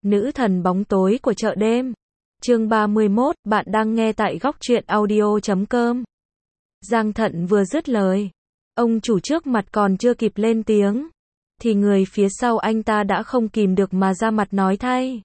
Nữ thần bóng tối của chợ đêm. Chương 31, bạn đang nghe tại góc truyện audio.com. Giang Thận vừa dứt lời, ông chủ trước mặt còn chưa kịp lên tiếng, thì người phía sau anh ta đã không kìm được mà ra mặt nói thay.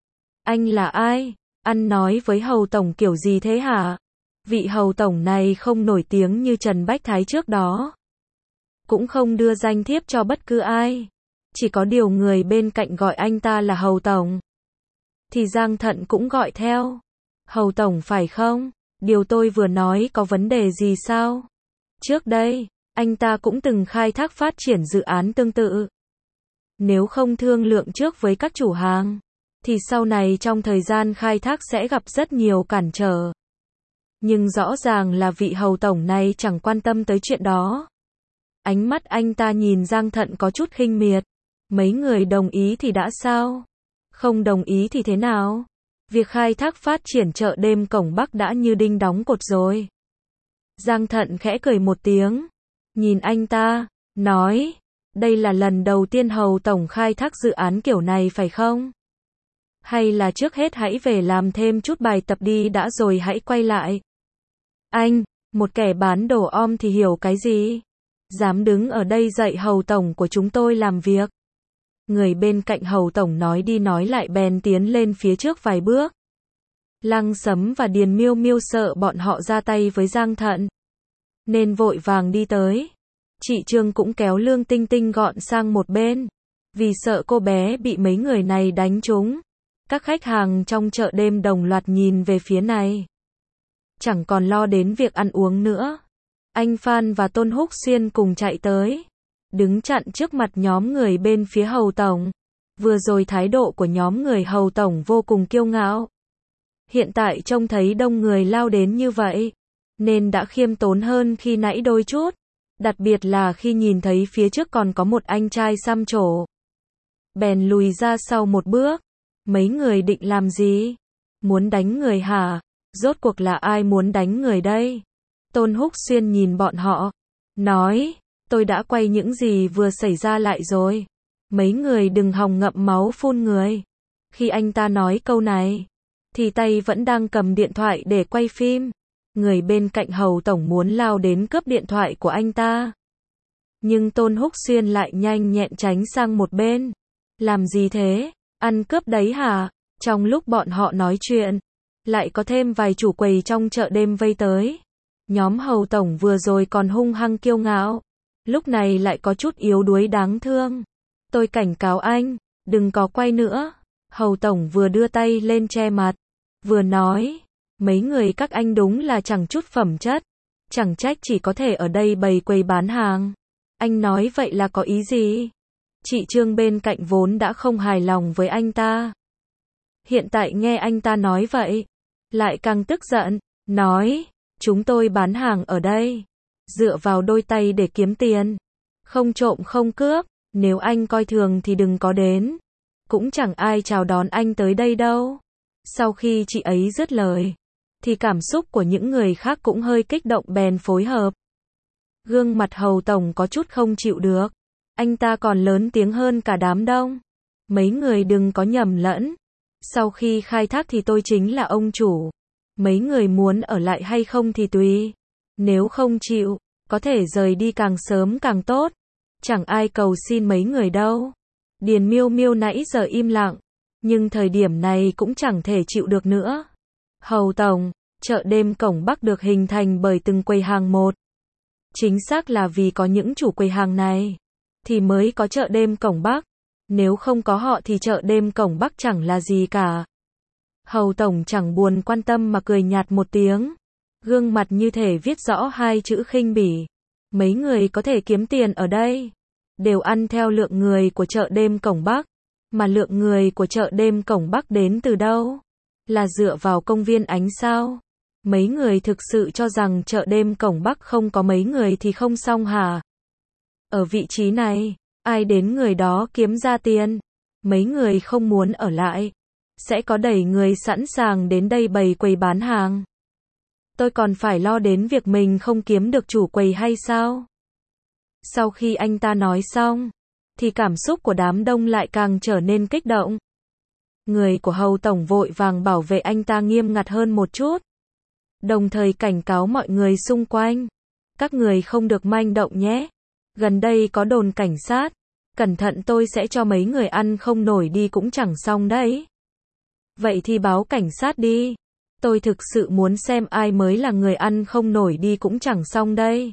Anh là ai? Ăn nói với Hầu Tổng kiểu gì thế hả? Vị Hầu Tổng này không nổi tiếng như Trần Bách Thái trước đó. Cũng không đưa danh thiếp cho bất cứ ai. Chỉ có điều người bên cạnh gọi anh ta là Hầu Tổng. Thì Giang Thận cũng gọi theo. Hầu Tổng phải không? Điều tôi vừa nói có vấn đề gì sao? Trước đây, anh ta cũng từng khai thác phát triển dự án tương tự. Nếu không thương lượng trước với các chủ hàng, thì sau này trong thời gian khai thác sẽ gặp rất nhiều cản trở. Nhưng rõ ràng là vị Hầu Tổng này chẳng quan tâm tới chuyện đó. Ánh mắt anh ta nhìn Giang Thận có chút khinh miệt. Mấy người đồng ý thì đã sao? Không đồng ý thì thế nào? Việc khai thác phát triển chợ đêm Cổng Bắc đã như đinh đóng cột rồi. Giang Thận khẽ cười một tiếng, nhìn anh ta, nói, đây là lần đầu tiên Hầu Tổng khai thác dự án kiểu này phải không? Hay là trước hết hãy về làm thêm chút bài tập đi đã rồi hãy quay lại? Anh, một kẻ bán đồ om thì hiểu cái gì? Dám đứng ở đây dạy Hầu Tổng của chúng tôi làm việc. Người bên cạnh Hầu Tổng nói đi nói lại bèn tiến lên phía trước vài bước. Lăng Sấm và Điền Miêu Miêu sợ bọn họ ra tay với Giang Thận, nên vội vàng đi tới. Chị Trương cũng kéo Lương Tinh Tinh gọn sang một bên, vì sợ cô bé bị mấy người này đánh trúng. Các khách hàng trong chợ đêm đồng loạt nhìn về phía này. Chẳng còn lo đến việc ăn uống nữa. Anh Phan và Tôn Húc Xuyên cùng chạy tới, đứng chặn trước mặt nhóm người bên phía Hầu Tổng. Vừa rồi thái độ của nhóm người Hầu Tổng vô cùng kiêu ngạo. Hiện tại trông thấy đông người lao đến như vậy, nên đã khiêm tốn hơn khi nãy đôi chút. Đặc biệt là khi nhìn thấy phía trước còn có một anh trai xăm trổ. Bèn lùi ra sau một bước. Mấy người định làm gì? Muốn đánh người hả? Rốt cuộc là ai muốn đánh người đây? Tôn Húc Xuyên nhìn bọn họ, nói, tôi đã quay những gì vừa xảy ra lại rồi. Mấy người đừng hòng ngậm máu phun người. Khi anh ta nói câu này, thì tay vẫn đang cầm điện thoại để quay phim. Người bên cạnh Hầu Tổng muốn lao đến cướp điện thoại của anh ta. Nhưng Tôn Húc Xuyên lại nhanh nhẹn tránh sang một bên. Làm gì thế? Ăn cướp đấy hả? Trong lúc bọn họ nói chuyện, lại có thêm vài chủ quầy trong chợ đêm vây tới. Nhóm Hầu Tổng vừa rồi còn hung hăng kiêu ngạo, lúc này lại có chút yếu đuối đáng thương. Tôi cảnh cáo anh, đừng có quay nữa. Hầu Tổng vừa đưa tay lên che mặt, vừa nói, mấy người các anh đúng là chẳng chút phẩm chất, chẳng trách chỉ có thể ở đây bày quầy bán hàng. Anh nói vậy là có ý gì? Chị Trương bên cạnh vốn đã không hài lòng với anh ta. Hiện tại nghe anh ta nói vậy, lại càng tức giận, nói, chúng tôi bán hàng ở đây, dựa vào đôi tay để kiếm tiền, không trộm không cướp, nếu anh coi thường thì đừng có đến, cũng chẳng ai chào đón anh tới đây đâu. Sau khi chị ấy dứt lời, thì cảm xúc của những người khác cũng hơi kích động bèn phối hợp. Gương mặt Hầu Tổng có chút không chịu được, anh ta còn lớn tiếng hơn cả đám đông. Mấy người đừng có nhầm lẫn, sau khi khai thác thì tôi chính là ông chủ. Mấy người muốn ở lại hay không thì tùy. Nếu không chịu, có thể rời đi càng sớm càng tốt. Chẳng ai cầu xin mấy người đâu. Điền Miêu Miêu nãy giờ im lặng, nhưng thời điểm này cũng chẳng thể chịu được nữa. Hầu Tổng, chợ đêm Cổng Bắc được hình thành bởi từng quầy hàng một. Chính xác là vì có những chủ quầy hàng này, thì mới có chợ đêm Cổng Bắc. Nếu không có họ thì chợ đêm Cổng Bắc chẳng là gì cả. Hầu Tổng chẳng buồn quan tâm mà cười nhạt một tiếng. Gương mặt như thể viết rõ hai chữ khinh bỉ. Mấy người có thể kiếm tiền ở đây, đều ăn theo lượng người của chợ đêm Cổng Bắc. Mà lượng người của chợ đêm Cổng Bắc đến từ đâu? Là dựa vào công viên Ánh sao? Mấy người thực sự cho rằng chợ đêm Cổng Bắc không có mấy người thì không xong hả? Ở vị trí này, ai đến người đó kiếm ra tiền. Mấy người không muốn ở lại, sẽ có đầy người sẵn sàng đến đây bày quầy bán hàng. Tôi còn phải lo đến việc mình không kiếm được chủ quầy hay sao? Sau khi anh ta nói xong, thì cảm xúc của đám đông lại càng trở nên kích động. Người của Hầu Tổng vội vàng bảo vệ anh ta nghiêm ngặt hơn một chút. Đồng thời cảnh cáo mọi người xung quanh. Các người không được manh động nhé. Gần đây có đồn cảnh sát. Cẩn thận tôi sẽ cho mấy người ăn không nổi đi cũng chẳng xong đấy. Vậy thì báo cảnh sát đi. Tôi thực sự muốn xem ai mới là người ăn không nổi đi cũng chẳng xong đây.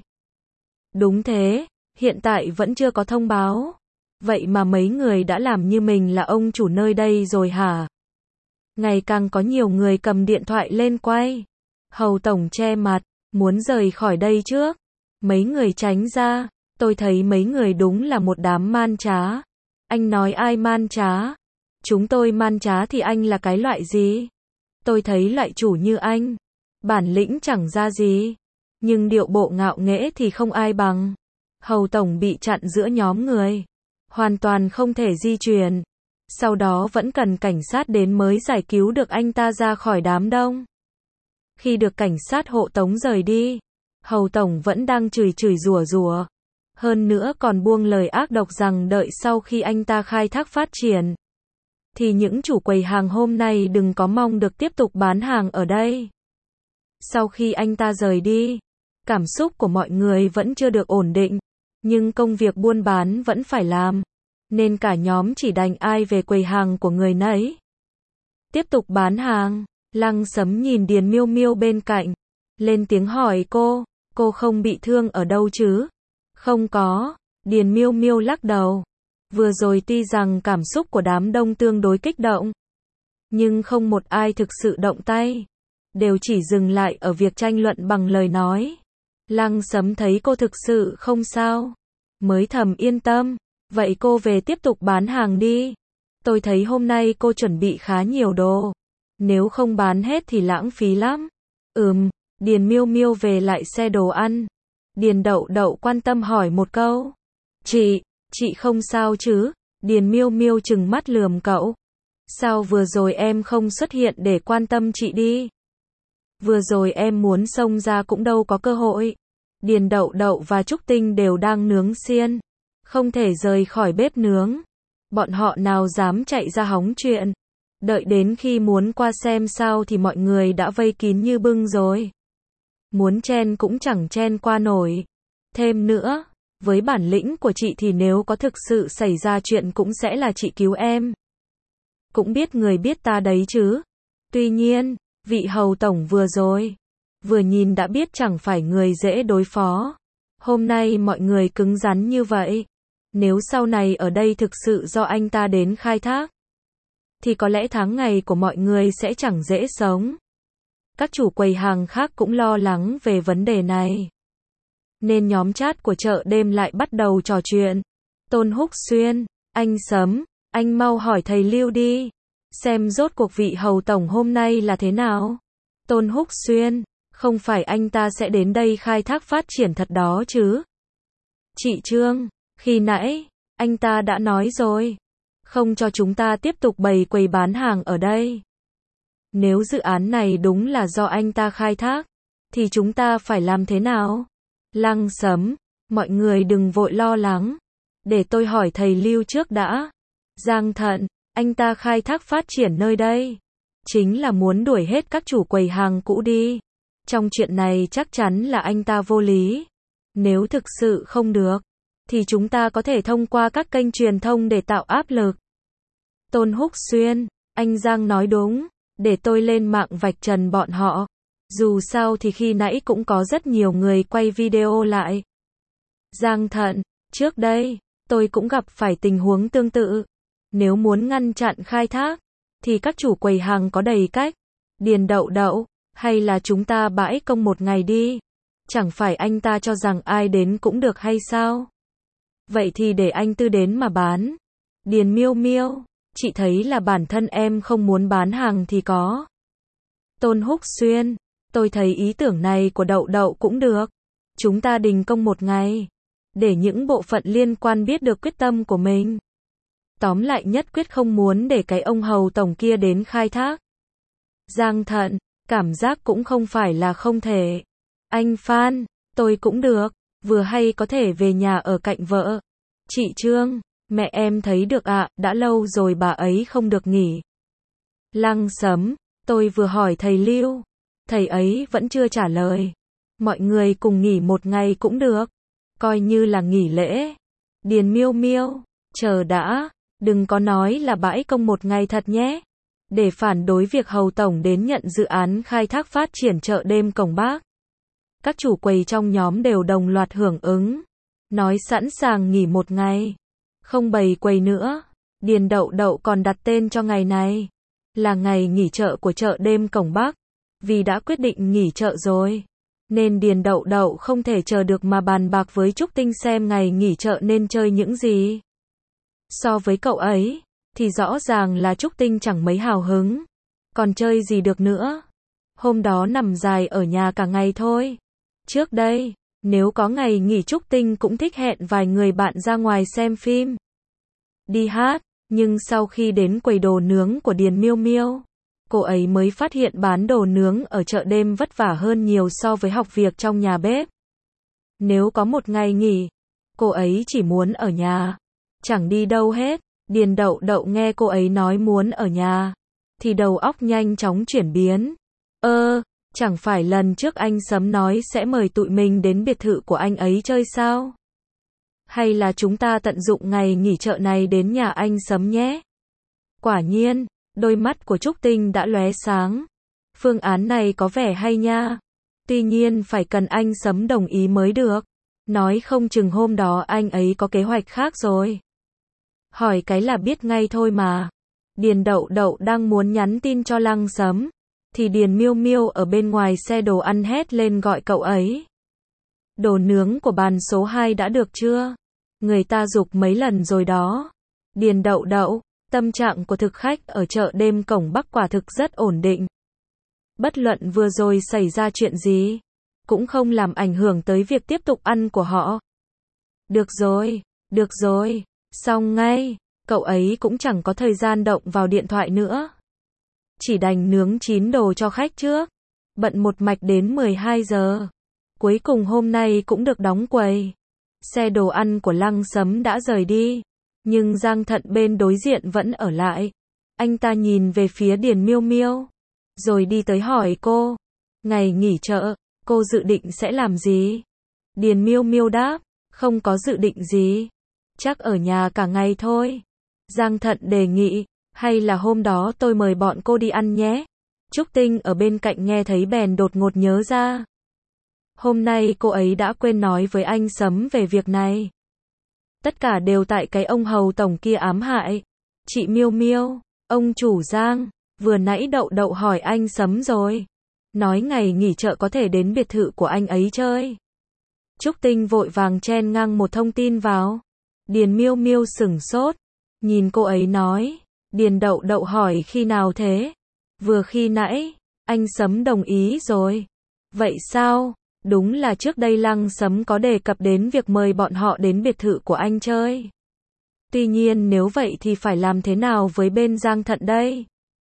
Đúng thế, hiện tại vẫn chưa có thông báo. Vậy mà mấy người đã làm như mình là ông chủ nơi đây rồi hả? Ngày càng có nhiều người cầm điện thoại lên quay. Hầu Tổng che mặt, muốn rời khỏi đây trước. Mấy người tránh ra, tôi thấy mấy người đúng là một đám man trá. Anh nói ai man trá? Chúng tôi man trá thì anh là cái loại gì? Tôi thấy loại chủ như anh, bản lĩnh chẳng ra gì, nhưng điệu bộ ngạo nghễ thì không ai bằng. Hầu Tổng bị chặn giữa nhóm người, hoàn toàn không thể di chuyển. Sau đó vẫn cần cảnh sát đến mới giải cứu được anh ta ra khỏi đám đông. Khi được cảnh sát hộ tống rời đi, Hầu Tổng vẫn đang chửi rủa rủa. Hơn nữa còn buông lời ác độc rằng đợi sau khi anh ta khai thác phát triển, thì những chủ quầy hàng hôm nay đừng có mong được tiếp tục bán hàng ở đây. Sau khi anh ta rời đi, cảm xúc của mọi người vẫn chưa được ổn định, nhưng công việc buôn bán vẫn phải làm, nên cả nhóm chỉ đành ai về quầy hàng của người nấy. Tiếp tục bán hàng, Lăng Sấm nhìn Điền Miêu Miêu bên cạnh, lên tiếng hỏi cô không bị thương ở đâu chứ? Không có, Điền Miêu Miêu lắc đầu. Vừa rồi tuy rằng cảm xúc của đám đông tương đối kích động, nhưng không một ai thực sự động tay, đều chỉ dừng lại ở việc tranh luận bằng lời nói. Lăng Sấm thấy cô thực sự không sao, mới thầm yên tâm, vậy cô về tiếp tục bán hàng đi. Tôi thấy hôm nay cô chuẩn bị khá nhiều đồ, nếu không bán hết thì lãng phí lắm. Điền Miêu Miêu về lại xe đồ ăn. Điền Đậu Đậu quan tâm hỏi một câu. Chị không sao chứ? Điền Miêu Miêu trừng mắt lườm cậu. Sao vừa rồi em không xuất hiện để quan tâm chị đi? Vừa rồi em muốn xông ra cũng đâu có cơ hội. Điền Đậu Đậu và Trúc Tinh đều đang nướng xiên, không thể rời khỏi bếp nướng. Bọn họ nào dám chạy ra hóng chuyện. Đợi đến khi muốn qua xem sao thì mọi người đã vây kín như bưng rồi. Muốn chen cũng chẳng chen qua nổi. Thêm nữa, với bản lĩnh của chị thì nếu có thực sự xảy ra chuyện cũng sẽ là chị cứu em. Cũng biết người biết ta đấy chứ. Tuy nhiên, vị Hầu Tổng vừa rồi, vừa nhìn đã biết chẳng phải người dễ đối phó. Hôm nay mọi người cứng rắn như vậy. Nếu sau này ở đây thực sự do anh ta đến khai thác, thì có lẽ tháng ngày của mọi người sẽ chẳng dễ sống. Các chủ quầy hàng khác cũng lo lắng về vấn đề này, nên nhóm chat của chợ đêm lại bắt đầu trò chuyện. Tôn Húc Xuyên, anh Sấm, anh mau hỏi thầy Lưu đi, xem rốt cuộc vị Hầu Tổng hôm nay là thế nào. Tôn Húc Xuyên, không phải anh ta sẽ đến đây khai thác phát triển thật đó chứ? Chị Trương, khi nãy, anh ta đã nói rồi, không cho chúng ta tiếp tục bày quầy bán hàng ở đây. Nếu dự án này đúng là do anh ta khai thác, thì chúng ta phải làm thế nào? Lăng Sấm, mọi người đừng vội lo lắng. Để tôi hỏi thầy Lưu trước đã. Giang Thận, anh ta khai thác phát triển nơi đây, chính là muốn đuổi hết các chủ quầy hàng cũ đi. Trong chuyện này chắc chắn là anh ta vô lý. Nếu thực sự không được, thì chúng ta có thể thông qua các kênh truyền thông để tạo áp lực. Tôn Húc Xuyên, anh Giang nói đúng, để tôi lên mạng vạch trần bọn họ. Dù sao thì khi nãy cũng có rất nhiều người quay video lại. Giang Thận, trước đây, tôi cũng gặp phải tình huống tương tự. Nếu muốn ngăn chặn khai thác, thì các chủ quầy hàng có đầy cách. Điền Đậu Đậu, hay là chúng ta bãi công một ngày đi. Chẳng phải anh ta cho rằng ai đến cũng được hay sao? Vậy thì để anh Tư đến mà bán. Điền Miêu Miêu, chị thấy là bản thân em không muốn bán hàng thì có. Tôn Húc Xuyên, tôi thấy ý tưởng này của Đậu Đậu cũng được. Chúng ta đình công một ngày, để những bộ phận liên quan biết được quyết tâm của mình. Tóm lại nhất quyết không muốn để cái ông Hầu Tổng kia đến khai thác. Giang Thận, cảm giác cũng không phải là không thể. Anh Phan, tôi cũng được, vừa hay có thể về nhà ở cạnh vợ. Chị Trương, mẹ em thấy được ạ, đã lâu rồi bà ấy không được nghỉ. Lăng Sấm, tôi vừa hỏi thầy Lưu, thầy ấy vẫn chưa trả lời. Mọi người cùng nghỉ một ngày cũng được, coi như là nghỉ lễ. Điền Miêu Miêu, chờ đã, đừng có nói là bãi công một ngày thật nhé. Để phản đối việc Hầu Tổng đến nhận dự án khai thác phát triển chợ đêm Cổng Bắc. Các chủ quầy trong nhóm đều đồng loạt hưởng ứng, nói sẵn sàng nghỉ một ngày, không bày quầy nữa. Điền Đậu Đậu còn đặt tên cho ngày này là ngày nghỉ chợ của chợ đêm Cổng Bắc. Vì đã quyết định nghỉ chợ rồi, nên Điền Đậu Đậu không thể chờ được mà bàn bạc với Trúc Tinh xem ngày nghỉ chợ nên chơi những gì. So với cậu ấy, thì rõ ràng là Trúc Tinh chẳng mấy hào hứng, còn chơi gì được nữa. Hôm đó nằm dài ở nhà cả ngày thôi. Trước đây, nếu có ngày nghỉ Trúc Tinh cũng thích hẹn vài người bạn ra ngoài xem phim, đi hát, nhưng sau khi đến quầy đồ nướng của Điền Miêu Miêu, cô ấy mới phát hiện bán đồ nướng ở chợ đêm vất vả hơn nhiều so với học việc trong nhà bếp. Nếu có một ngày nghỉ, cô ấy chỉ muốn ở nhà, chẳng đi đâu hết. Điền Đậu Đậu nghe cô ấy nói muốn ở nhà, thì đầu óc nhanh chóng chuyển biến. Chẳng phải lần trước anh Sấm nói sẽ mời tụi mình đến biệt thự của anh ấy chơi sao? Hay là chúng ta tận dụng ngày nghỉ chợ này đến nhà anh Sấm nhé? Quả nhiên, đôi mắt của Trúc Tinh đã lóe sáng. Phương án này có vẻ hay nha. Tuy nhiên phải cần anh Sấm đồng ý mới được. Nói không chừng hôm đó anh ấy có kế hoạch khác rồi. Hỏi cái là biết ngay thôi mà. Điền Đậu Đậu đang muốn nhắn tin cho Lăng Sấm, thì Điền Miêu Miêu ở bên ngoài xe đồ ăn hét lên gọi cậu ấy. Đồ nướng của bàn số 2 đã được chưa? Người ta giục mấy lần rồi đó. Điền Đậu Đậu, tâm trạng của thực khách ở chợ đêm Cổng Bắc quả thực rất ổn định. Bất luận vừa rồi xảy ra chuyện gì, cũng không làm ảnh hưởng tới việc tiếp tục ăn của họ. Được rồi, xong ngay, cậu ấy cũng chẳng có thời gian động vào điện thoại nữa. Chỉ đành nướng chín đồ cho khách trước, bận một mạch đến 12 giờ. Cuối cùng hôm nay cũng được đóng quầy. Xe đồ ăn của Lăng Sấm đã rời đi, nhưng Giang Thận bên đối diện vẫn ở lại. Anh ta nhìn về phía Điền Miêu Miêu, rồi đi tới hỏi cô, ngày nghỉ chợ, cô dự định sẽ làm gì? Điền Miêu Miêu đáp, không có dự định gì, chắc ở nhà cả ngày thôi. Giang Thận đề nghị, hay là hôm đó tôi mời bọn cô đi ăn nhé. Trúc Tinh ở bên cạnh nghe thấy bèn đột ngột nhớ ra. Hôm nay cô ấy đã quên nói với anh Sấm về việc này. Tất cả đều tại cái ông Hầu Tổng kia ám hại. Chị Miêu Miêu, ông chủ Giang, vừa nãy Đậu Đậu hỏi anh Sấm rồi. Nói ngày nghỉ chợ có thể đến biệt thự của anh ấy chơi. Trúc Tinh vội vàng chen ngang một thông tin vào. Điền Miêu Miêu sửng sốt, nhìn cô ấy nói. Điền Đậu Đậu hỏi khi nào thế? Vừa khi nãy, anh Sấm đồng ý rồi. Vậy sao? Đúng là trước đây Lăng Sấm có đề cập đến việc mời bọn họ đến biệt thự của anh chơi. Tuy nhiên nếu vậy thì phải làm thế nào với bên Giang Thận đây?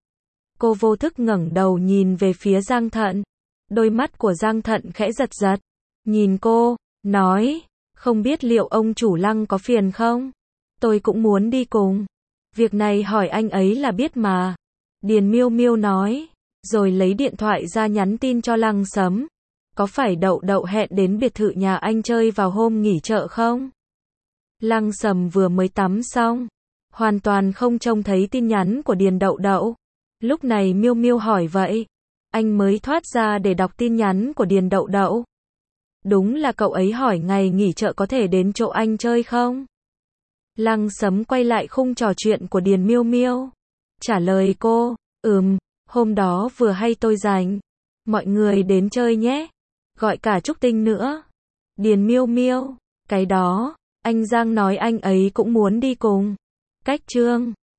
Cô vô thức ngẩng đầu nhìn về phía Giang Thận. Đôi mắt của Giang Thận khẽ giật giật. Nhìn cô, nói, không biết liệu ông chủ Lăng có phiền không? Tôi cũng muốn đi cùng. Việc này hỏi anh ấy là biết mà. Điền Miêu Miêu nói, rồi lấy điện thoại ra nhắn tin cho Lăng Sấm. Có phải Đậu Đậu hẹn đến biệt thự nhà anh chơi vào hôm nghỉ chợ không? Lăng Sấm vừa mới tắm xong, hoàn toàn không trông thấy tin nhắn của Điền Đậu Đậu. Lúc này Miêu Miêu hỏi vậy, anh mới thoát ra để đọc tin nhắn của Điền Đậu Đậu. Đúng là cậu ấy hỏi ngày nghỉ chợ có thể đến chỗ anh chơi không? Lăng Sấm quay lại khung trò chuyện của Điền Miêu Miêu, trả lời cô, hôm đó vừa hay tôi rảnh, mọi người đến chơi nhé, gọi cả Trúc Tinh nữa. Điền Miêu Miêu, cái đó, anh Giang nói anh ấy cũng muốn đi cùng. Cách chương